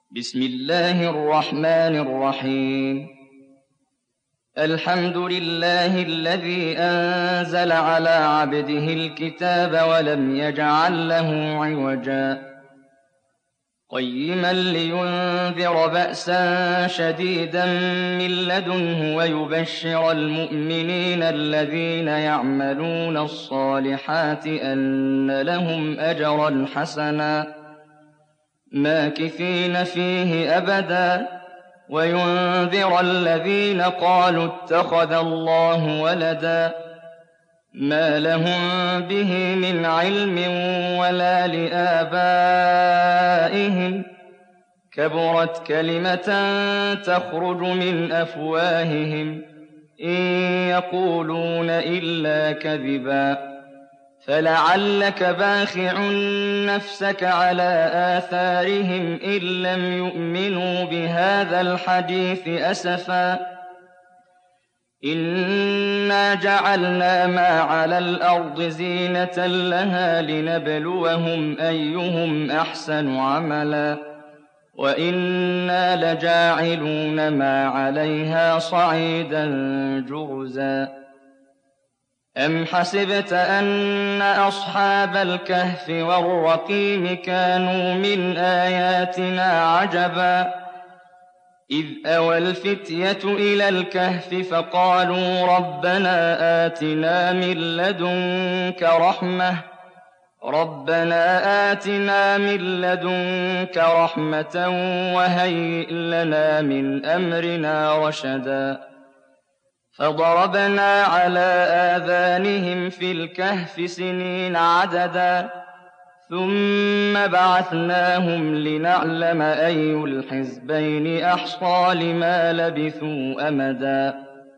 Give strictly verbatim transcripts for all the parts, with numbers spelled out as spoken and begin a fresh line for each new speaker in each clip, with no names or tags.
بسم الله الرحمن الرحيم. الحمد لله الذي أنزل على عبده الكتاب ولم يجعل له عوجا قيما لينذر بأسا شديدا من لدنه ويبشر المؤمنين الذين يعملون الصالحات أن لهم أجرا حسنا ماكثين فيه أبدا وينذر الذين قالوا اتخذ الله ولدا ما لهم به من علم ولا لآبائهم كبرت كلمة تخرج من أفواههم إن يقولون إلا كذبا فلعلك باخع نفسك على آثارهم إن لم يؤمنوا بهذا الحديث أسفا إنا جعلنا ما على الأرض زينة لها لنبلوهم أيهم أحسن عملا وإنا لجاعلون ما عليها صعيدا جرزا أم حسبت أن أصحاب الكهف والرقيم كانوا من آياتنا عجبا إذ أوى الفتية إلى الكهف فقالوا ربنا آتنا من لدنك رحمة ربنا آتنا من لدنك رحمة وهيئ لنا من أمرنا رشدا فضربنا على آذانهم في الكهف سنين عددا ثم بعثناهم لنعلم أي الحزبين أحصى لما لبثوا أمدا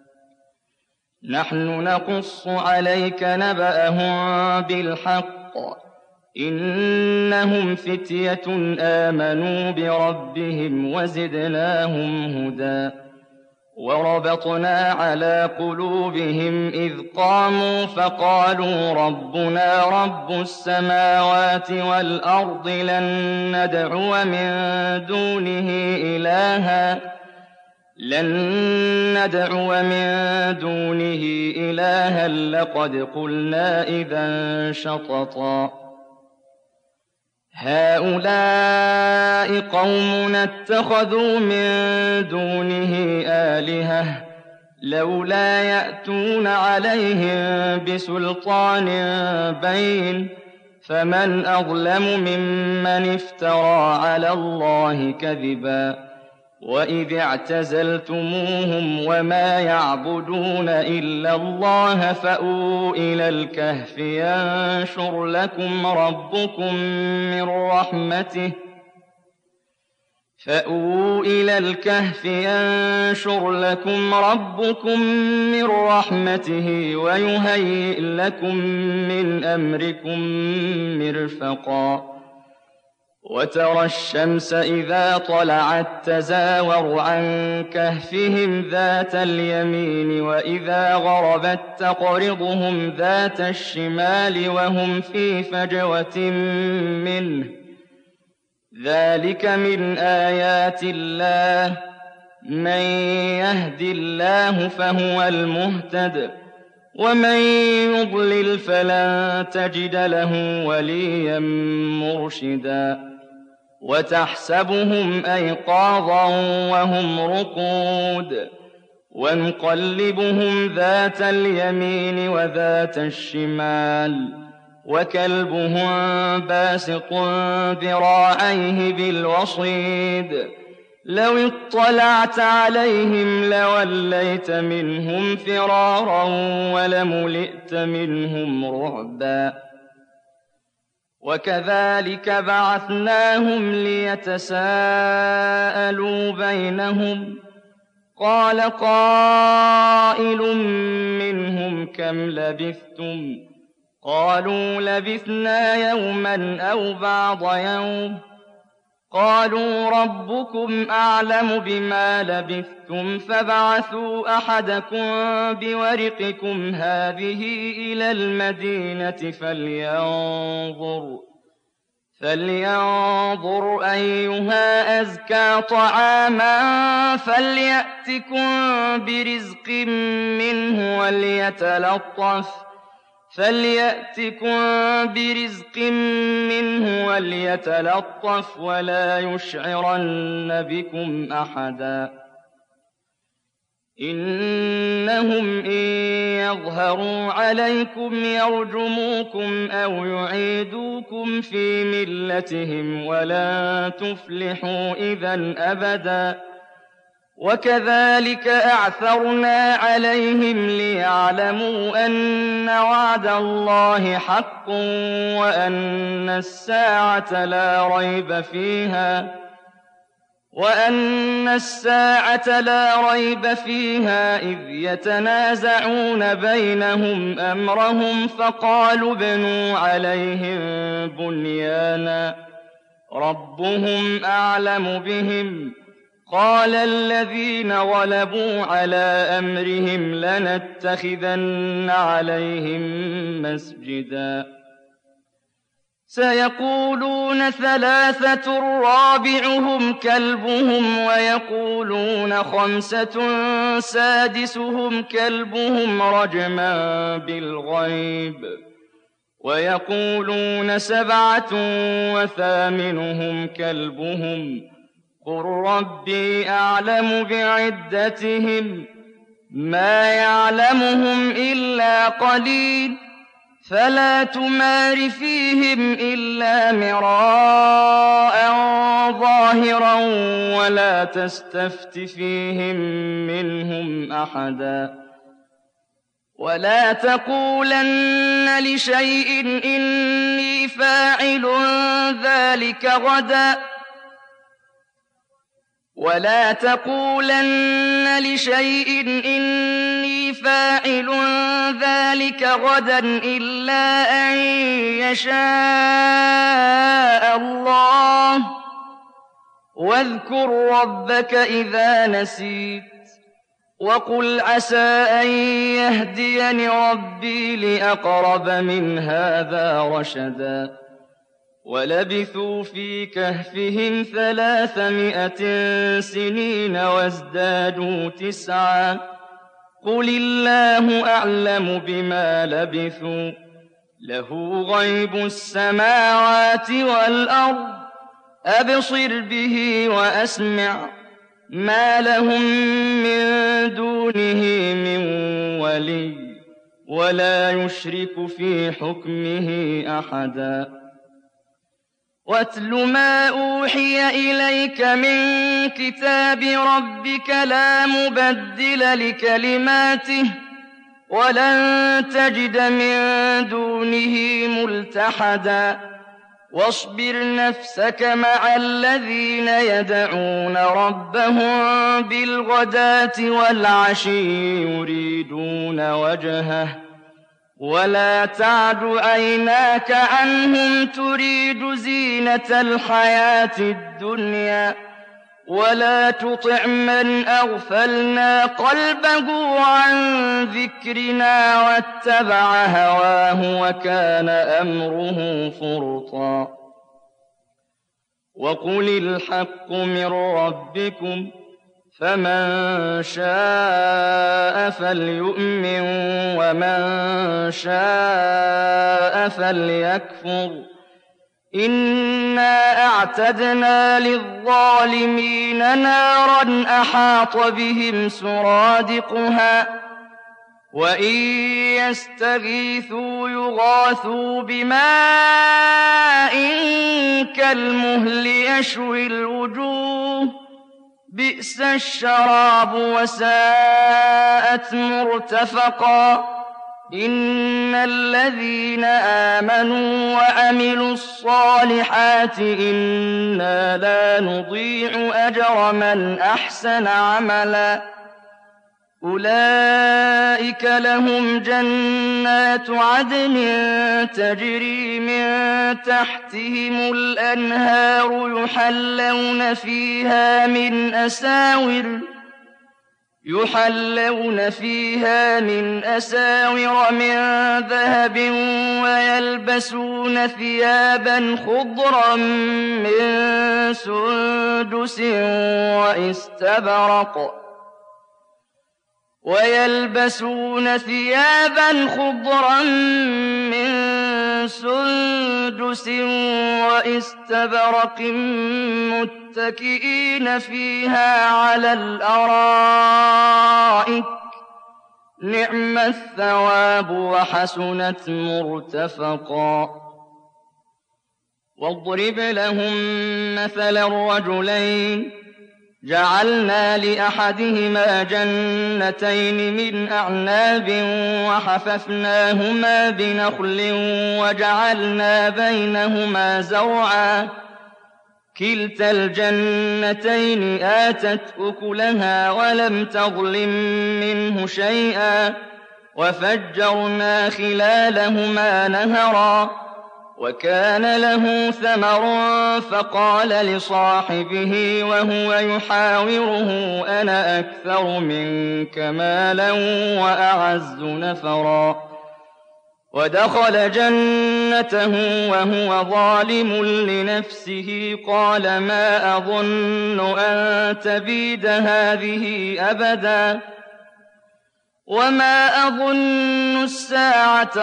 نحن نقص عليك نبأهم بالحق إنهم فتية آمنوا بربهم وزدناهم هدى وربطنا على قلوبهم إذ قاموا فقالوا ربنا رب السماوات والأرض لن ندعو من دونه إلها لن ندعو من دونه إلها لقد قلنا إذا شططا هؤلاء قومنا اتخذوا من دونه آلهة لولا يأتون عليهم بسلطان بين فمن أظلم ممن افترى على الله كذبا وإذ اعتزلتموهم وما يعبدون إلا الله فأووا إلى الكهف ينشر لكم ربكم من رحمته فأووا إلى الكهف ينشر لكم ربكم من رحمته ويهيئ لكم من أمركم مرفقا وترى الشمس إذا طلعت تزاور عن كهفهم ذات اليمين وإذا غربت تقرضهم ذات الشمال وهم في فجوة منه ذلك من آيات الله من يهد الله فهو المهتد ومن يضلل فلن تجد له وليا مرشدا وتحسبهم أيقاظا وهم رقود ونقلبهم ذات اليمين وذات الشمال وكلبهم باسط ذراعيه بالوصيد لو اطلعت عليهم لوليت منهم فرارا ولملئت منهم رعبا وكذلك بعثناهم ليتساءلوا بينهم قال قائل منهم كم لبثتم قالوا لبثنا يوما أو بعض يوم قالوا ربكم أعلم بما لبثتم فابعثوا أحدكم بورقكم هذه إلى المدينة فلينظر فلينظر أيها أزكى طعاما فليأتكم برزق منه وليتلطف فليأتكم برزق منه وليتلطف ولا يشعرن بكم أحدا إنهم إن يظهروا عليكم يرجموكم أو يعيدوكم في ملتهم ولن تفلحوا إذا أبدا وكذلك أعثرنا عليهم ليعلموا أن وعد الله حق وأن الساعة لا ريب فيها وأن الساعة لا ريب فيها إذ يتنازعون بينهم أمرهم فقالوا ابنوا عليهم بنيانا ربهم أعلم بهم قال الذين غلبوا على أمرهم لنتخذن عليهم مسجدا سيقولون ثلاثة رابعهم كلبهم ويقولون خمسة سادسهم كلبهم رجما بالغيب ويقولون سبعة وثامنهم كلبهم قل ربي أعلم بعدتهم ما يعلمهم إلا قليل فلا تمار فيهم إلا مراء ظاهرا ولا تستفت فيهم منهم أحدا ولا تقولن لشيء إني فاعل ذلك غدا ولا تقولن لشيء إني فاعل ذلك غدا إلا أن يشاء الله واذكر ربك إذا نسيت وقل عسى أن يهديني ربي لأقرب من هذا رشدا ولبثوا في كهفهم ثلاثمائة سنين وازدادوا تسعا قل الله أعلم بما لبثوا له غيب السماوات والأرض أبصر به وأسمع ما لهم من دونه من ولي ولا يشرك في حكمه أحدا واتل ما أوحي إليك من كتاب ربك لا مبدل لكلماته ولن تجد من دونه ملتحدا واصبر نفسك مع الذين يدعون ربهم بالغداة والعشي يريدون وجهه ولا تعد عيناك عنهم تريد زينة الحياة الدنيا ولا تطع من أغفلنا قلبه عن ذكرنا واتبع هواه وكان أمره فرطا وقل الحق من ربكم فمن شاء فليؤمن ومن شاء فليكفر إنا أعتدنا للظالمين نارا أحاط بهم سرادقها وإن يستغيثوا يغاثوا بماء كالمهل يشوي الوجوه بئس الشراب وساءت مرتفقا إن الذين آمنوا وعملوا الصالحات إنا لا نضيع أجر من أحسن عملا أولئك لهم جنات عدن تجري من تحتهم الأنهار يحلون فيها من أساور يحلون فيها من أساور من ذهب ويلبسون ثيابا خضرا من سندس وإستبرق ويلبسون ثيابا خضرا من سندس وإستبرق متكئين فيها على الأرائك نعم الثواب وحسنت مرتفقا. واضرب لهم مثل الرجلين جعلنا لأحدهما جنتين من أعناب وحففناهما بنخل وجعلنا بينهما زرعا كلتا الجنتين آتت أكلها ولم تظلم منه شيئا وفجرنا خلالهما نهرا وكان له ثمر فقال لصاحبه وهو يحاوره أنا أكثر منك مالا وأعز نفرا ودخل جنته وهو ظالم لنفسه قال ما أظن أن تبيد هذه أبدا وما أظن الساعة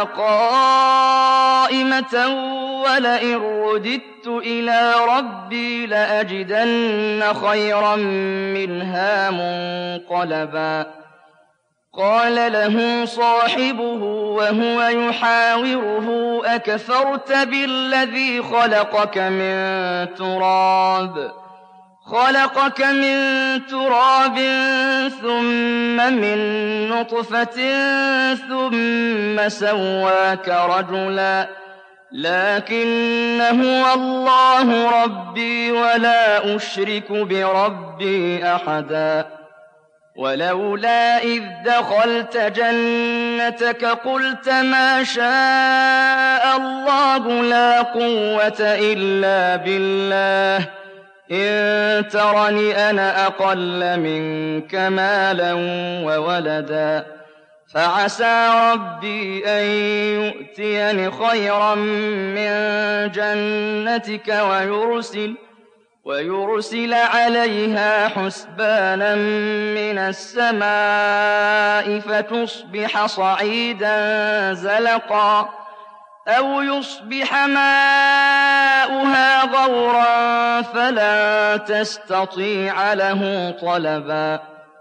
قائمة ولئن رددت إلى ربي لأجدن خيرا منها منقلبا. قال له صاحبه وهو يحاوره أكفرت بالذي خلقك من تراب خلقك من تراب ثم من نطفة ثم سواك رجلا لكن هو الله ربي ولا أشرك بربي أحدا. ولولا إذ دخلت جنتك قلت ما شاء الله لا قوة إلا بالله إن ترني أنا أقل منك مالا وولدا فعسى ربي أن يؤتيني خيرا من جنتك ويرسل ويرسل عليها حسبانا من السماء فتصبح صعيدا زلقا أو يصبح ماؤها غورا فلا تستطيع له طلبا.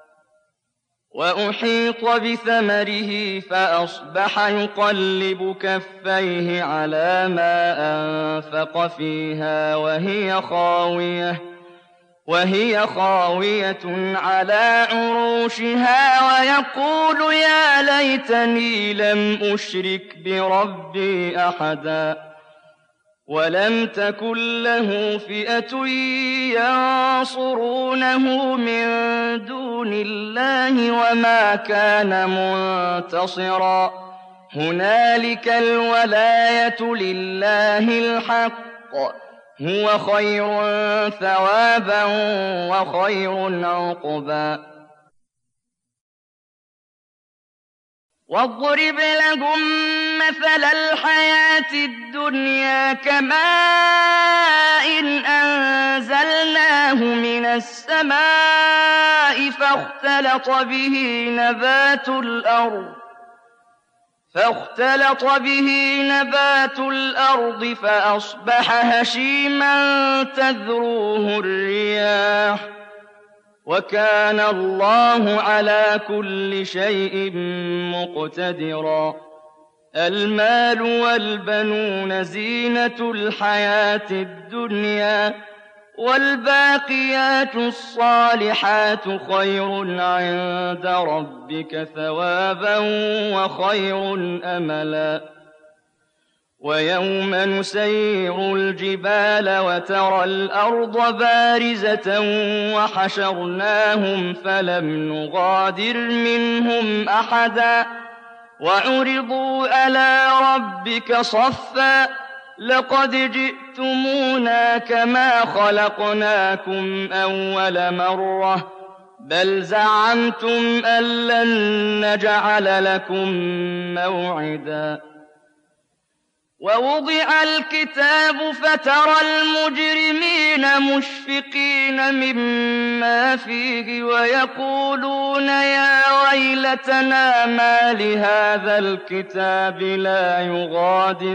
وأحيط بثمره فأصبح يقلب كفيه على ما أنفق فيها وهي خاوية وهي خاوية على عروشها ويقول يا ليتني لم أشرك بربي أحدا. ولم تكن له فئة ينصرونه من دون الله وما كان منتصرا هنالك الولاية لله الحق هو خير ثوابا وخير عقبا. واضرب لهم مثل الحياة الدنيا كماء أنزلناه من السماء فاختلط به نبات الأرض فاختلط به نبات الأرض فأصبح هشيما تذروه الرياح وكان الله على كل شيء مقتدرا. المال والبنون زينة الحياة الدنيا والباقيات الصالحات خير عند ربك ثوابا وخير أملا. ويوم نسير الجبال وترى الأرض بارزة وحشرناهم فلم نغادر منهم أحدا وعرضوا على ربك صفا لقد جئتمونا كما خلقناكم أول مرة بل زعمتم أن لن نجعل لكم موعدا ووضع الكتاب فترى المجرمين مشفقين مما فيه ويقولون يا ويلتنا ما لهذا الكتاب لا يغادر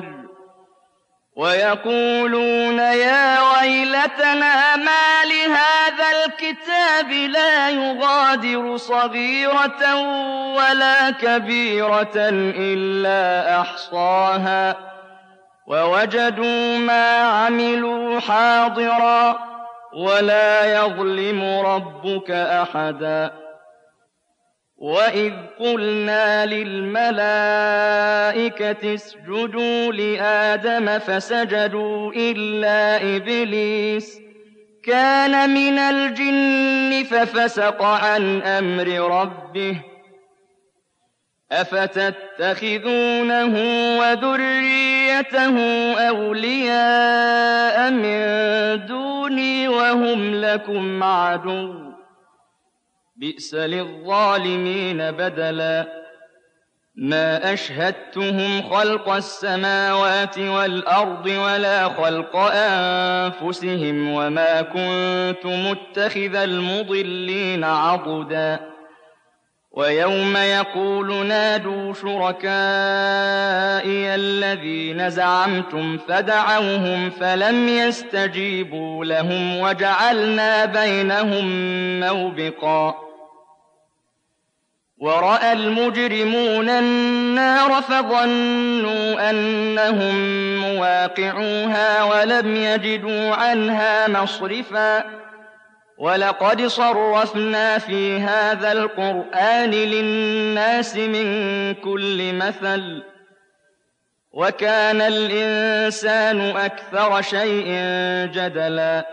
ويقولون يا ويلتنا ما لهذا الكتاب لا يغادر صغيرة ولا كبيرة إلا أحصاها ووجدوا ما عملوا حاضرا ولا يظلم ربك أحدا وإذ قلنا للملائكة اسجدوا لآدم فسجدوا إلا إبليس كان من الجن ففسق عن أمر ربه أفتتخذونه وذريته أولياء من دوني وهم لكم عدو بئس للظالمين بدلا ما أشهدتهم خلق السماوات والأرض ولا خلق أنفسهم وما كنت متخذ المضلين عضدا ويوم يقول نادوا شركائي الذين زعمتم فدعوهم فلم يستجيبوا لهم وجعلنا بينهم موبقا ورأى المجرمون النار فظنوا أنهم مواقعوها ولم يجدوا عنها مصرفا ولقد صرفنا في هذا القرآن للناس من كل مثل وكان الإنسان أكثر شيء جدلا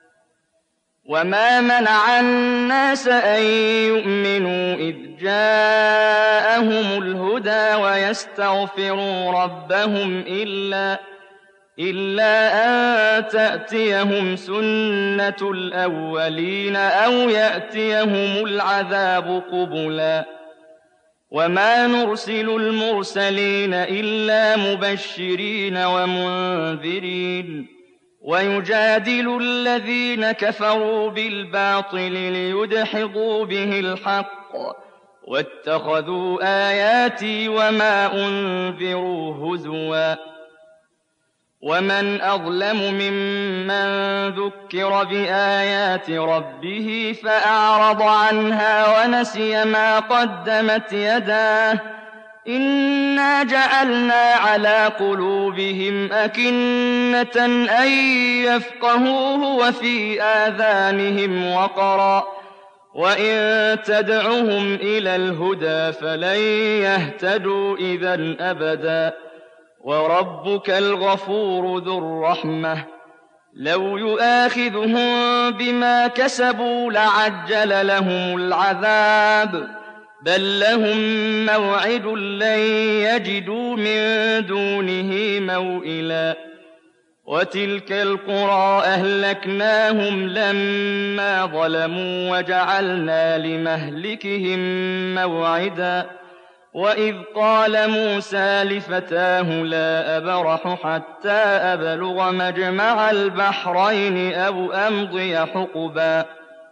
وما منع الناس أن يؤمنوا إذ جاءهم الهدى ويستغفروا ربهم إلا إلا أن تأتيهم سنة الأولين أو يأتيهم العذاب قبلا وما نرسل المرسلين إلا مبشرين ومنذرين ويجادل الذين كفروا بالباطل ليدحضوا به الحق واتخذوا آياتي وما أنذروا هزوا ومن أظلم ممن ذكر بآيات ربه فأعرض عنها ونسي ما قدمت يداه إنا جعلنا على قلوبهم أكنة أن يفقهوه وفي آذانهم وقرا وإن تدعهم إلى الهدى فلن يهتدوا إذا أبدا وربك الغفور ذو الرحمة لو يؤاخذهم بما كسبوا لعجل لهم العذاب بل لهم موعد لن يجدوا من دونه موئلا وتلك القرى أهلكناهم لما ظلموا وجعلنا لمهلكهم موعدا وإذ قال موسى لفتاه لا أبرح حتى أبلغ مجمع البحرين أو أمضي حقبا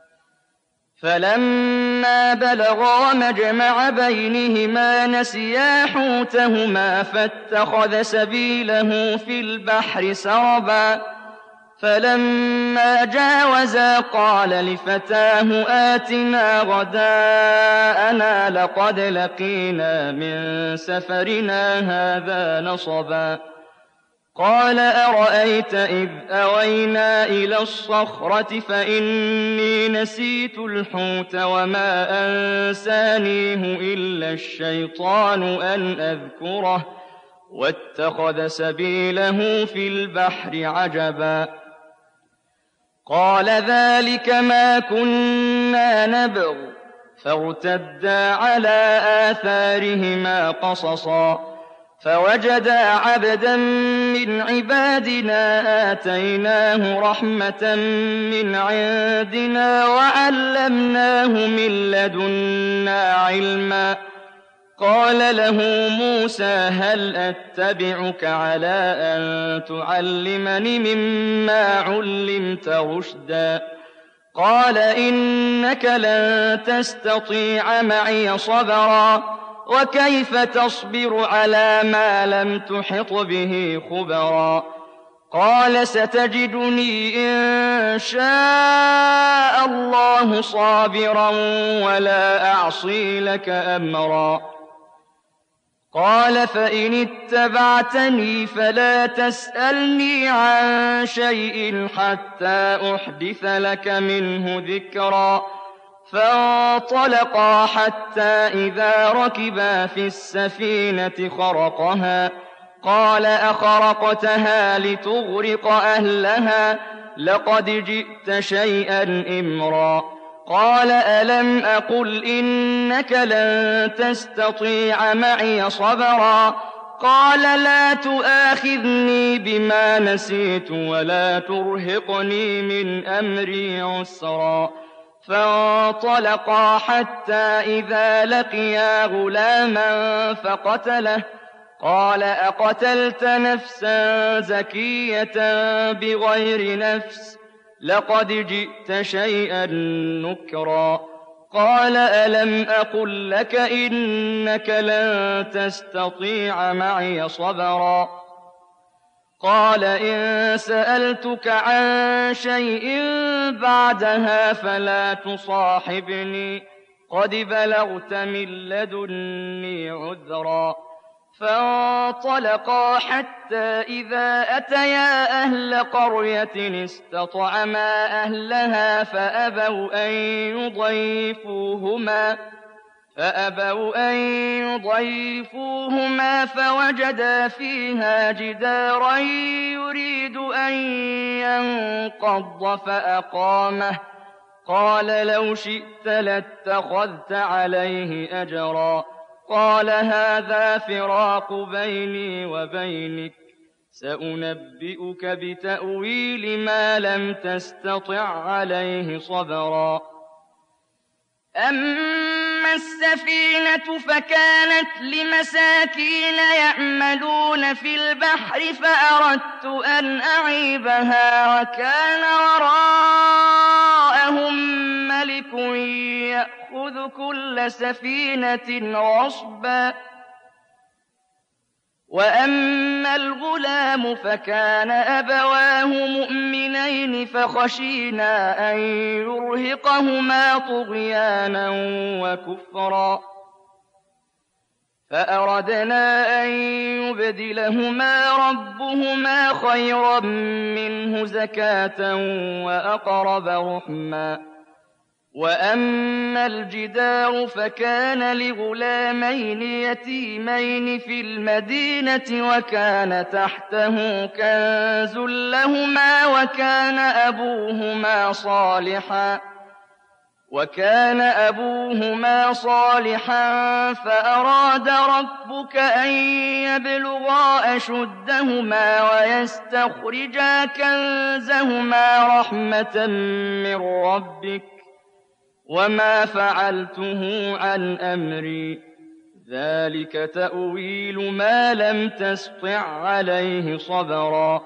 فلما بلغا مجمع بينهما نسيا حوتهما فاتخذ سبيله في البحر سربا فلما جاوزا قال لفتاه آتنا غداءنا لقد لقينا من سفرنا هذا نصبا قال أرأيت إذ أوينا إلى الصخرة فإني نسيت الحوت وما أنسانيه إلا الشيطان أن أذكره واتخذ سبيله في البحر عجبا قال ذلك ما كنا نبغ فارتدا على آثارهما قصصا فوجدا عبدا من عبادنا آتيناه رحمة من عندنا وعلمناه من لدنا علما قال له موسى هل أتبعك على أن تعلمني مما علمت رشدا قال إنك لن تستطيع معي صبرا وكيف تصبر على ما لم تحط به خبرا قال ستجدني إن شاء الله صابرا ولا أعصي لك أمرا قال فإن اتبعتني فلا تسألني عن شيء حتى أحدث لك منه ذكرا فانطلقا حتى إذا ركبا في السفينة خرقها قال أخرقتها لتغرق أهلها لقد جئت شيئا إمرا قال ألم أقل إنك لن تستطيع معي صبرا قال لا تؤاخذني بما نسيت ولا ترهقني من أمري عسرا فانطلقا حتى إذا لقيا غلاما فقتله قال أقتلت نفسا زكية بغير نفس لقد جئت شيئا نكرا قال ألم أقل لك إنك لن تستطيع معي صبرا قال إن سألتك عن شيء بعدها فلا تصاحبني قد بلغت من لدني عذرا فانطلقا حتى إذا أتيا أهل قرية استطعما أهلها فأبوا أن يضيفوهما فأبوا أن يضيفوهما فوجدا فيها جدارا يريد أن ينقض فأقامه قال لو شئت لاتخذت عليه أجرا قال هذا فراق بيني وبينك سأنبئك بتأويل ما لم تستطع عليه صبرا أما السفينة فكانت لمساكين يعملون في البحر فأردت أن أعيبها وكان وراءهم ملك يأخذ كل سفينة غصبا وأما الغلام فكان أبواه مؤمنين فخشينا أن يرهقهما طغيانا وكفرا فأردنا أن يبدلهما ربهما خيرا منه زكاة وأقرب رحما وأما الجدار فكان لغلامين يتيمين في المدينة وكان تحته كنز لهما وكان أبوهما صالحا وكان أبوهما صالحا فأراد ربك أن يبلغا أشدهما ويستخرجا كنزهما رحمة من ربك وما فعلته عن أمري ذلك تأويل ما لم تسطع عليه صبرا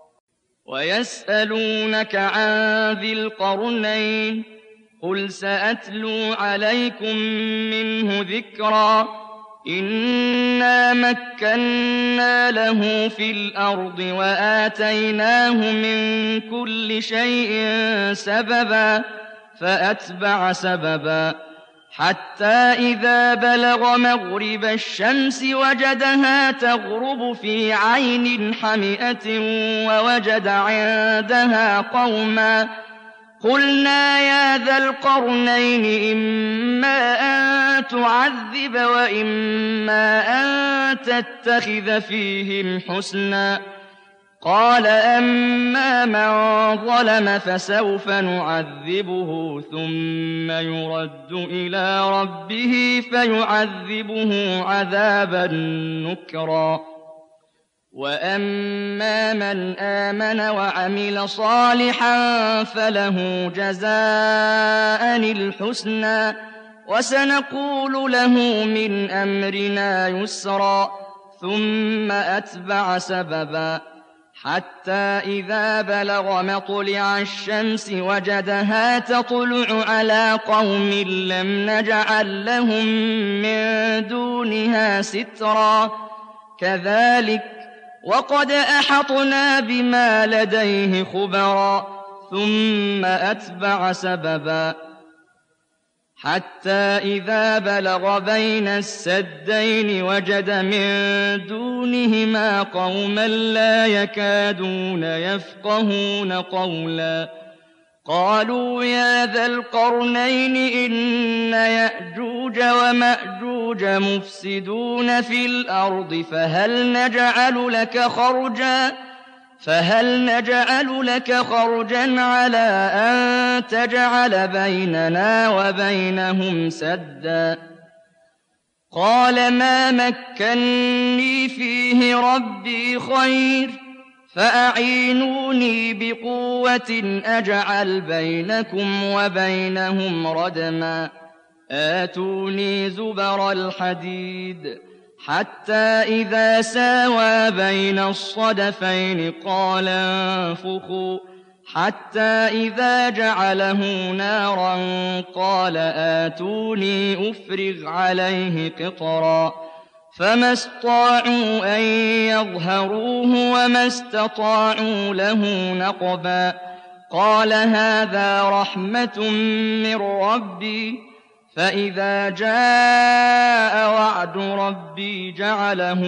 ويسألونك عن ذي القرنين قل سأتلو عليكم منه ذكرا إنا مكنا له في الأرض وآتيناه من كل شيء سببا فأتبع سببا حتى إذا بلغ مغرب الشمس وجدها تغرب في عين حمئة ووجد عندها قوما قلنا يا ذا القرنين إما أن تعذب وإما أن تتخذ فيهم حسنا قال أما من ظلم فسوف نعذبه ثم يرد إلى ربه فيعذبه عذابا نكرا وأما من آمن وعمل صالحا فله جزاء الحسنى وسنقول له من أمرنا يسرا ثم أتبع سببا حتى إذا بلغ مطلع الشمس وجدها تطلع على قوم لم نجعل لهم من دونها سترا كذلك وقد أحطنا بما لديه خبرا ثم أتبع سببا حتى إذا بلغ بين السدين وجد من دونهما قوما لا يكادون يفقهون قولا قالوا يا ذا القرنين إن يأجوج ومأجوج مفسدون في الأرض فهل نجعل لك خرجا فهل نجعل لك خرجا على أن تجعل بيننا وبينهم سدا قال ما مكني فيه ربي خير فأعينوني بقوة أجعل بينكم وبينهم ردما آتوني زبر الحديد حتى إذا ساوى بين الصدفين قال انفخوا حتى إذا جعله نارا قال آتوني أفرغ عليه قطرا فما استطاعوا أن يظهروه وما استطاعوا له نقبا قال هذا رحمة من ربي فإذا جاء وعد ربي جعله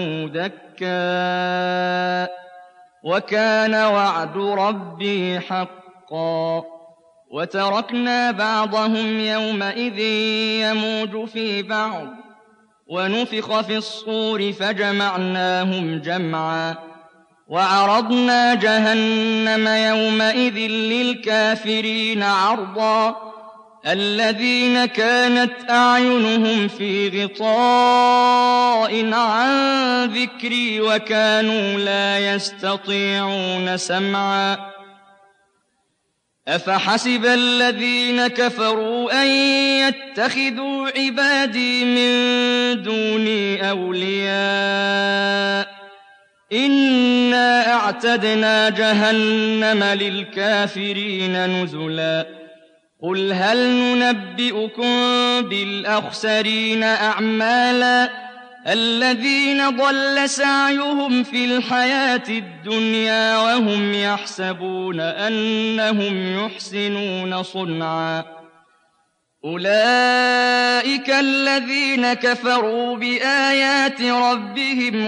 دكا وكان وعد ربي حقا وتركنا بعضهم يومئذ يموج في بعض ونفخ في الصور فجمعناهم جمعا وعرضنا جهنم يومئذ للكافرين عرضا الذين كانت أعينهم في غطاء عن ذكري وكانوا لا يستطيعون سمعا أفحسب الذين كفروا أن يتخذوا عبادي من دوني أولياء إنا أعتدنا جهنم للكافرين نزلا قل هل ننبئكم بالأخسرين أعمالا الذين ضل سعيهم في الحياة الدنيا وهم يحسبون أنهم يحسنون صنعا أولئك الذين كفروا بآيات ربهم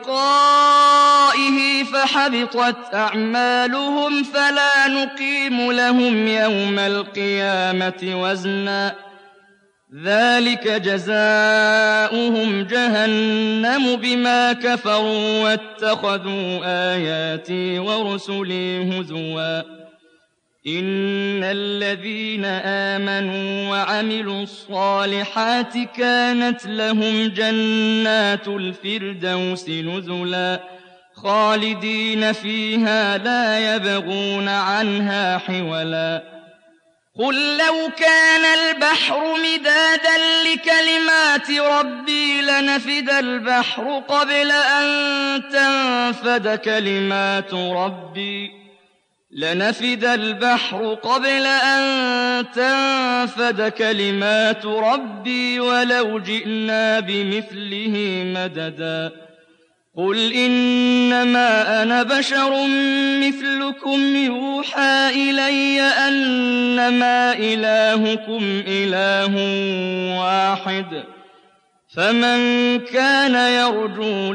ولقائه فحبطت أعمالهم فلا نقيم لهم يوم القيامة وزنا ذلك جزاؤهم جهنم بما كفروا واتخذوا آياتي ورسلي هزوا إن الذين آمنوا وعملوا الصالحات كانت لهم جنات الفردوس نزلا خالدين فيها لا يبغون عنها حولا قل لو كان البحر مدادا لكلمات ربي لنفد البحر قبل أن تنفد كلمات ربي لنفد البحر قبل أن تنفد كلمات ربي ولو جئنا بمثله مددا قل إنما أنا بشر مثلكم يوحى إلي أنما إلهكم إله واحد فمن كان يرجو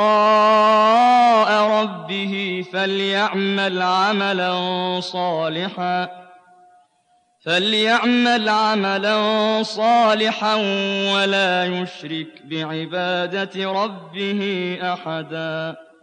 لقاء ربه فليعمل عملا صالحا فليعمل عملا صالحا ولا يشرك بعبادة ربه أحدا